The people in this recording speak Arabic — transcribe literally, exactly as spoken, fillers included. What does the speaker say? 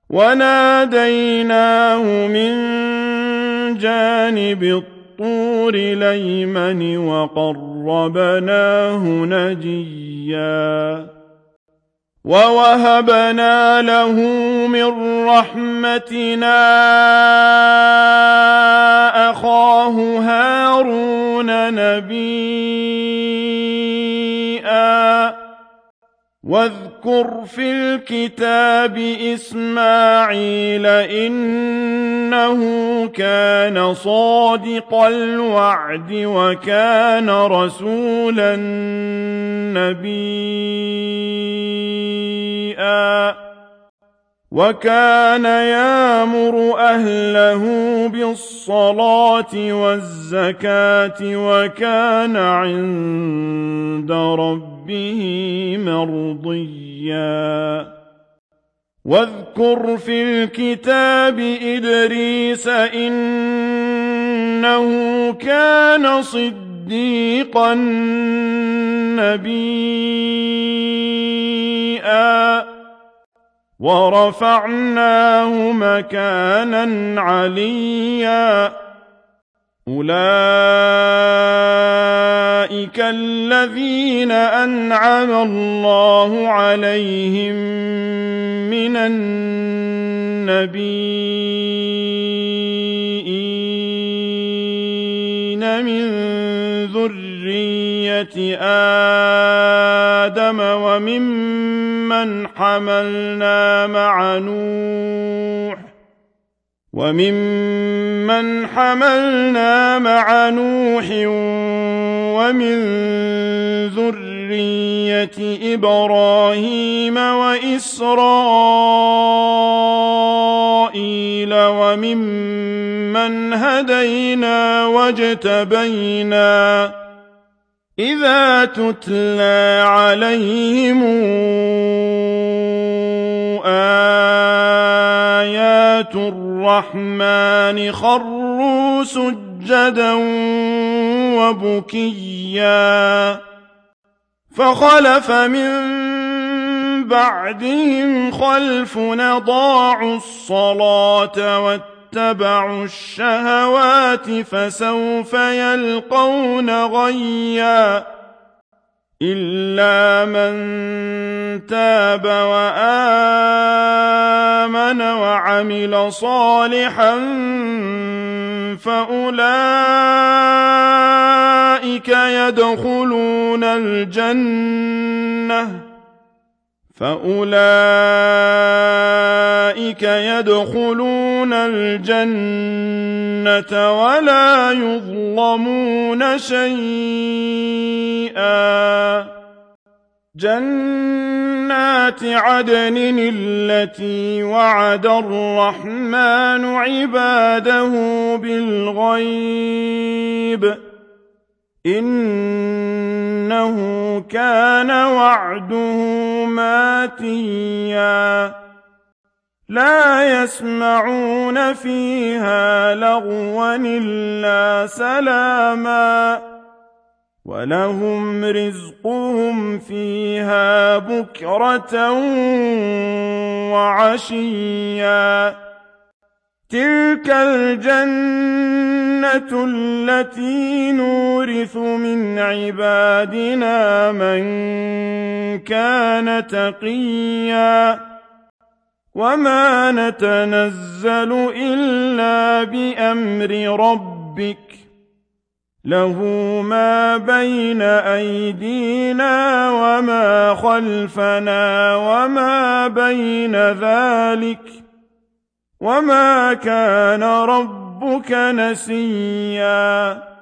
وناديناه من جانب الطور الأيمن وقربناه نجيا ووهبنا له من رحمتنا أخاه هارون نبيا واذكر في الكتاب إسماعيل إنه كان صادق الوعد وكان رسولا نبيا وكان يأمر أهله بالصلاة والزكاة وكان عند ربه مرضيا واذكر في الكتاب إدريس إنه كان صديقا نبيا ورفعناه مكانا عليا أولئك الذين أنعم الله عليهم من النبيين من ذرية آدم وممن حملنا مع نوح وممن حملنا مع نوح ومن ذرية إبراهيم وإسرائيل وممن هدينا واجتبينا إذا تتلى عليهم آيات الرحمن خروا سجدا وبكيا فخلف من بعدهم خلف أضاعوا الصلاة واتبعوا الشهوات فسوف يلقون غيا إلا من تاب وآمن وعمل صالحا فأولئك يدخلون الجنة فأولئك يدخلون الجنة ولا يظلمون شيئا جنات عدن التي وعد الرحمن عباده بالغيب إنه كان وعده ماتيا لا يسمعون فيها لغوا إلا سلاما ولهم رزقهم فيها بكرة وعشيا تلك الجنة التي نورث من عبادنا من كان تقيا وما نتنزل إلا بأمر ربك له ما بين أيدينا وما خلفنا وما بين ذلك وما كان ربك نسيا